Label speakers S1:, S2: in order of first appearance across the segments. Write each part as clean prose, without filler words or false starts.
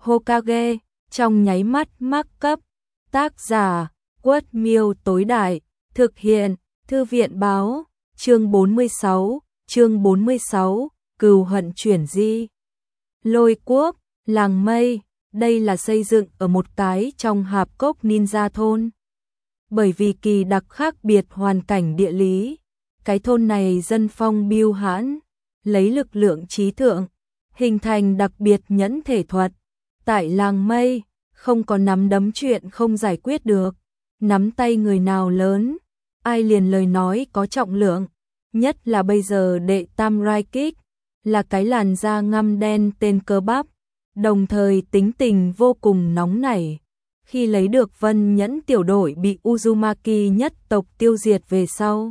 S1: Hokage, trong nháy mắt mắc cấp. Tác giả, Quất Miêu tối đại, thực hiện, Thư viện báo, chương 46, cừu hận chuyển di. Lôi quốc, làng mây, đây là xây dựng ở một cái trong hạp cốc ninja thôn. Bởi vì kỳ đặc khác biệt hoàn cảnh địa lý, cái thôn này dân phong biêu hãn, lấy lực lượng trí thượng, hình thành đặc biệt nhẫn thể thuật. Tại làng mây, không có nắm đấm chuyện không giải quyết được, nắm tay người nào lớn, ai liền lời nói có trọng lượng, nhất là bây giờ đệ tam rai kích, là cái làn da ngăm đen tên cơ bắp, đồng thời tính tình vô cùng nóng nảy. Khi lấy được Vân Nhẫn tiểu đội bị Uzumaki nhất tộc tiêu diệt về sau,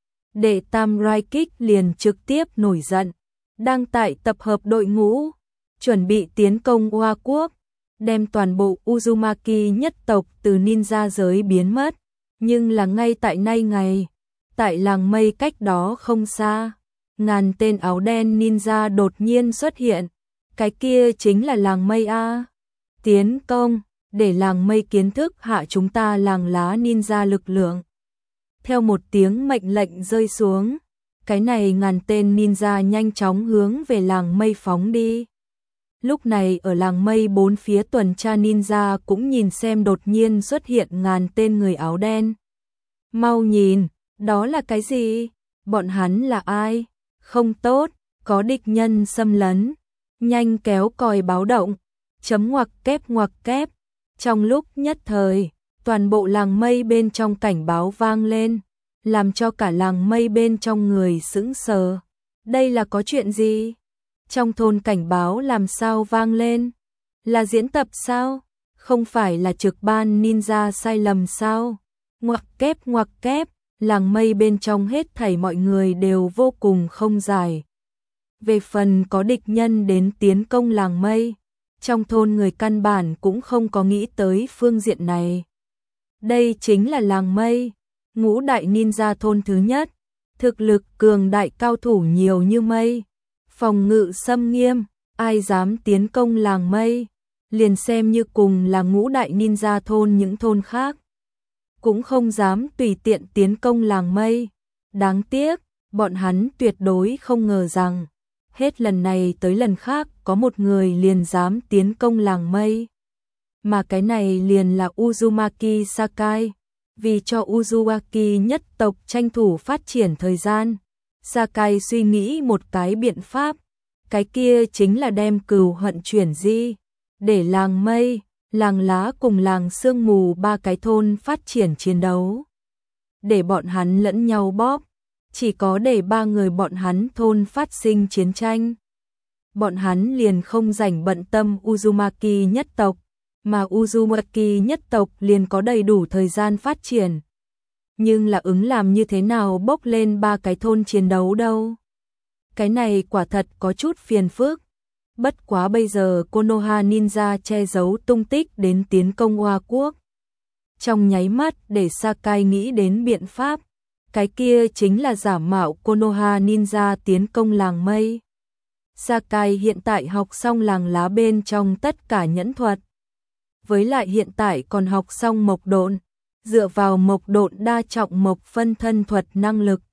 S1: đệ tam rai kích liền trực tiếp nổi giận, đang tại tập hợp đội ngũ, chuẩn bị tiến công Hoa Quốc, đem toàn bộ Uzumaki nhất tộc từ ninja giới biến mất. Nhưng là ngay tại nay ngày, tại làng mây cách đó không xa, ngàn tên áo đen ninja đột nhiên xuất hiện. Cái kia chính là làng mây A. Tiến công, để làng mây kiến thức hạ chúng ta làng lá ninja lực lượng. Theo một tiếng mệnh lệnh rơi xuống, cái này ngàn tên ninja nhanh chóng hướng về làng mây phóng đi. Lúc này ở làng mây bốn phía tuần tra ninja cũng nhìn xem đột nhiên xuất hiện ngàn tên người áo đen. Mau nhìn, đó là cái gì? Bọn hắn là ai? Không tốt, có địch nhân xâm lấn. Nhanh kéo còi báo động, chấm ngoặc kép. Trong lúc nhất thời, toàn bộ làng mây bên trong cảnh báo vang lên, làm cho cả làng mây bên trong người sững sờ. Đây là có chuyện gì? Trong thôn cảnh báo làm sao vang lên? Là diễn tập sao? Không phải là trực ban ninja sai lầm sao? Ngoặc kép, làng mây bên trong hết thảy mọi người đều vô cùng không giải. Về phần có địch nhân đến tiến công làng mây, trong thôn người căn bản cũng không có nghĩ tới phương diện này. Đây chính là làng mây, ngũ đại ninja thôn thứ nhất, thực lực cường đại cao thủ nhiều như mây, phòng ngự xâm nghiêm, ai dám tiến công làng mây, liền xem như cùng là ngũ đại ninja thôn những thôn khác, cũng không dám tùy tiện tiến công làng mây. Đáng tiếc, bọn hắn tuyệt đối không ngờ rằng, hết lần này tới lần khác có một người liền dám tiến công làng mây. Mà cái này liền là Uzumaki Sakai. Vì cho Uzumaki nhất tộc tranh thủ phát triển thời gian, Sakai suy nghĩ một cái biện pháp, cái kia chính là đem cừu hận chuyển di, để làng mây, làng lá cùng làng sương mù ba cái thôn phát triển chiến đấu. Để bọn hắn lẫn nhau bóp, chỉ có để ba người bọn hắn thôn phát sinh chiến tranh. Bọn hắn liền không rảnh bận tâm Uzumaki nhất tộc, mà Uzumaki nhất tộc liền có đầy đủ thời gian phát triển. Nhưng là ứng làm như thế nào bốc lên ba cái thôn chiến đấu đâu? Cái này quả thật có chút phiền phức. Bất quá bây giờ Konoha Ninja che giấu tung tích đến tiến công Hoa Quốc. Trong nháy mắt để Sakai nghĩ đến biện pháp, cái kia chính là giả mạo Konoha Ninja tiến công làng mây. Sakai hiện tại học xong làng lá bên trong tất cả nhẫn thuật. Với lại hiện tại còn học xong mộc độn, dựa vào mộc độn đa trọng mộc phân thân thuật năng lực.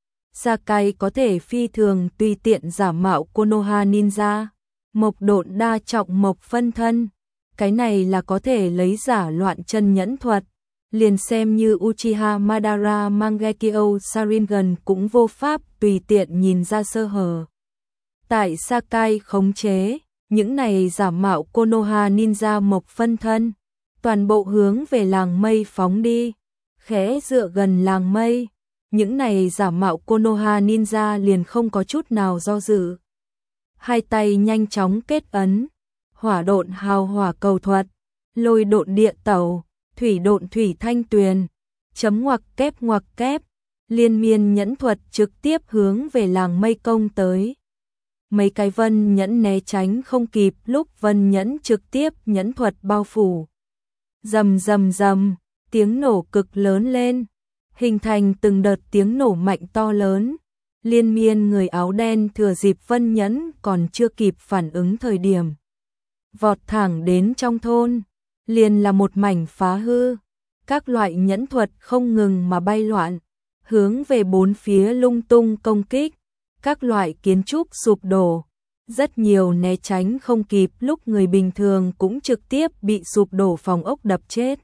S1: Sakai có thể phi thường tùy tiện giả mạo Konoha Ninja, mộc độn đa trọng mộc phân thân. Cái này là có thể lấy giả loạn chân nhẫn thuật. Liền xem như Uchiha Madara Mangekyo Sharingan cũng vô pháp tùy tiện nhìn ra sơ hở. Tại Sakai khống chế, những này giả mạo Konoha Ninja mộc phân thân, toàn bộ hướng về làng mây phóng đi, khẽ dựa gần làng mây, những này giả mạo Konoha Ninja liền không có chút nào do dự. Hai tay nhanh chóng kết ấn, hỏa độn hào hỏa cầu thuật, lôi độn địa tẩu, thủy độn thủy thanh tuyền, chấm ngoặc kép, liên miên nhẫn thuật trực tiếp hướng về làng mây công tới. Mấy cái Vân Nhẫn né tránh không kịp lúc Vân Nhẫn trực tiếp nhẫn thuật bao phủ. Rầm, tiếng nổ cực lớn lên, hình thành từng đợt tiếng nổ mạnh to lớn. Liên miên người áo đen thừa dịp Vân Nhẫn còn chưa kịp phản ứng thời điểm, vọt thẳng đến trong thôn, liền là một mảnh phá hư. Các loại nhẫn thuật không ngừng mà bay loạn, hướng về bốn phía lung tung công kích, các loại kiến trúc sụp đổ, rất nhiều né tránh không kịp, lúc người bình thường cũng trực tiếp bị sụp đổ phòng ốc đập chết.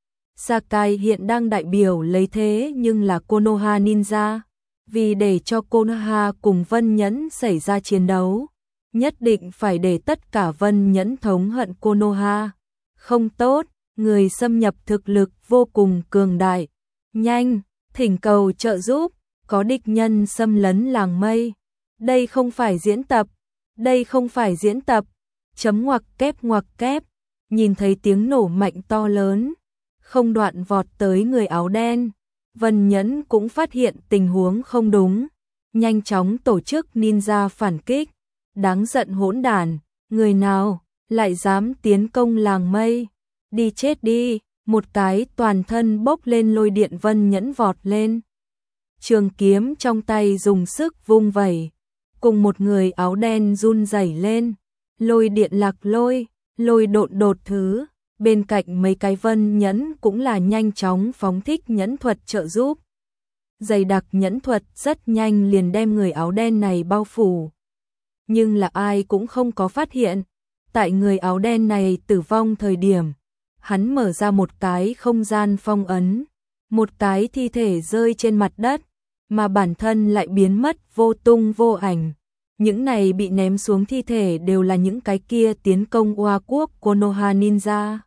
S1: Sakai hiện đang đại biểu lấy thế nhưng là Konoha Ninja, vì để cho Konoha cùng Vân Nhẫn xảy ra chiến đấu, nhất định phải để tất cả Vân Nhẫn thống hận Konoha. Không tốt, người xâm nhập thực lực vô cùng cường đại. Nhanh, thỉnh cầu trợ giúp, có địch nhân xâm lấn làng mây. Đây không phải diễn tập, đây không phải diễn tập. Chấm ngoặc kép, nhìn thấy tiếng nổ mạnh to lớn, không đoạn vọt tới người áo đen. Vân Nhẫn cũng phát hiện tình huống không đúng, nhanh chóng tổ chức ninja phản kích. Đáng giận hỗn đản, người nào lại dám tiến công làng mây, đi chết đi. Một cái toàn thân bốc lên lôi điện Vân Nhẫn vọt lên, trường kiếm trong tay dùng sức vung vẩy, cùng một người áo đen run rẩy lên, lôi điện lạc lôi, lôi độn đột thứ. Bên cạnh mấy cái Vân Nhẫn cũng là nhanh chóng phóng thích nhẫn thuật trợ giúp. Dày đặc nhẫn thuật rất nhanh liền đem người áo đen này bao phủ. Nhưng là ai cũng không có phát hiện, tại người áo đen này tử vong thời điểm, hắn mở ra một cái không gian phong ấn, một cái thi thể rơi trên mặt đất, mà bản thân lại biến mất vô tung vô ảnh. Những này bị ném xuống thi thể đều là những cái kia tiến công Oa quốc Konoha Ninja.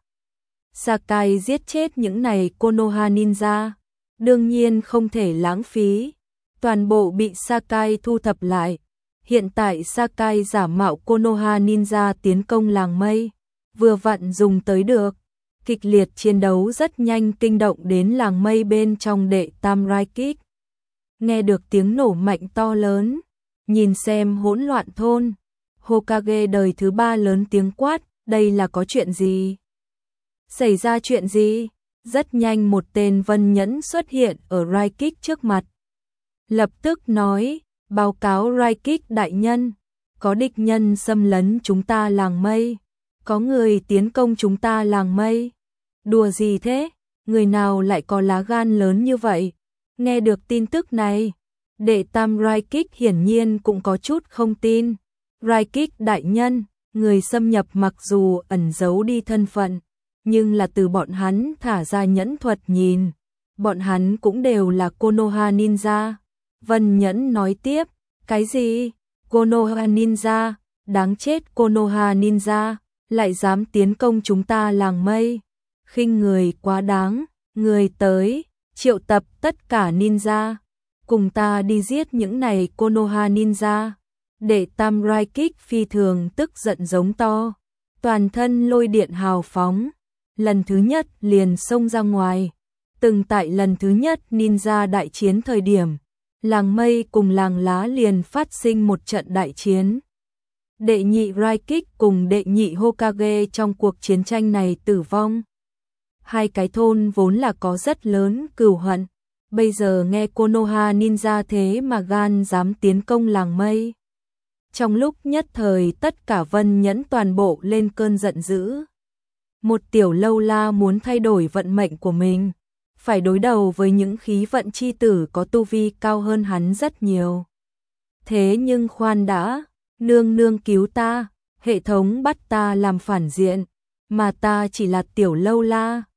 S1: Sakai giết chết những này Konoha Ninja, đương nhiên không thể lãng phí, toàn bộ bị Sakai thu thập lại. Hiện tại Sakai giả mạo Konoha Ninja tiến công làng mây, vừa vặn dùng tới được. Kịch liệt chiến đấu rất nhanh kinh động đến làng mây bên trong đệ tam Raikik. Nghe được tiếng nổ mạnh to lớn, nhìn xem hỗn loạn thôn, Hokage đời thứ 3 lớn tiếng quát, đây là có chuyện gì? Xảy ra chuyện gì? Rất nhanh một tên Vân Nhẫn xuất hiện ở Raikik trước mặt. Lập tức nói, báo cáo Raikik đại nhân, có địch nhân xâm lấn chúng ta làng mây, có người tiến công chúng ta làng mây. Đùa gì thế? Người nào lại có lá gan lớn như vậy? Nghe được tin tức này, đệ tam Raikik hiển nhiên cũng có chút không tin. Raikik đại nhân, người xâm nhập mặc dù ẩn giấu đi thân phận, nhưng là từ bọn hắn thả ra nhẫn thuật nhìn, bọn hắn cũng đều là Konoha Ninja. Vân Nhẫn nói tiếp, cái gì? Konoha Ninja, đáng chết Konoha Ninja, lại dám tiến công chúng ta làng mây. Khinh người quá đáng, người tới, triệu tập tất cả ninja, cùng ta đi giết những này Konoha Ninja. Đệ tam Raikik phi thường tức giận giống to, toàn thân lôi điện hào phóng, lần thứ nhất liền xông ra ngoài. Từng tại lần thứ nhất ninja đại chiến thời điểm, làng mây cùng làng lá liền phát sinh một trận đại chiến. Đệ nhị Raikik cùng đệ nhị Hokage trong cuộc chiến tranh này tử vong. Hai cái thôn vốn là có rất lớn cừu hận, bây giờ nghe Konoha Ninja thế mà gan dám tiến công làng mây. Trong lúc nhất thời tất cả Vân Nhẫn toàn bộ lên cơn giận dữ. Một tiểu lâu la muốn thay đổi vận mệnh của mình, phải đối đầu với những khí vận chi tử có tu vi cao hơn hắn rất nhiều. Thế nhưng khoan đã, nương nương cứu ta, hệ thống bắt ta làm phản diện, mà ta chỉ là tiểu lâu la,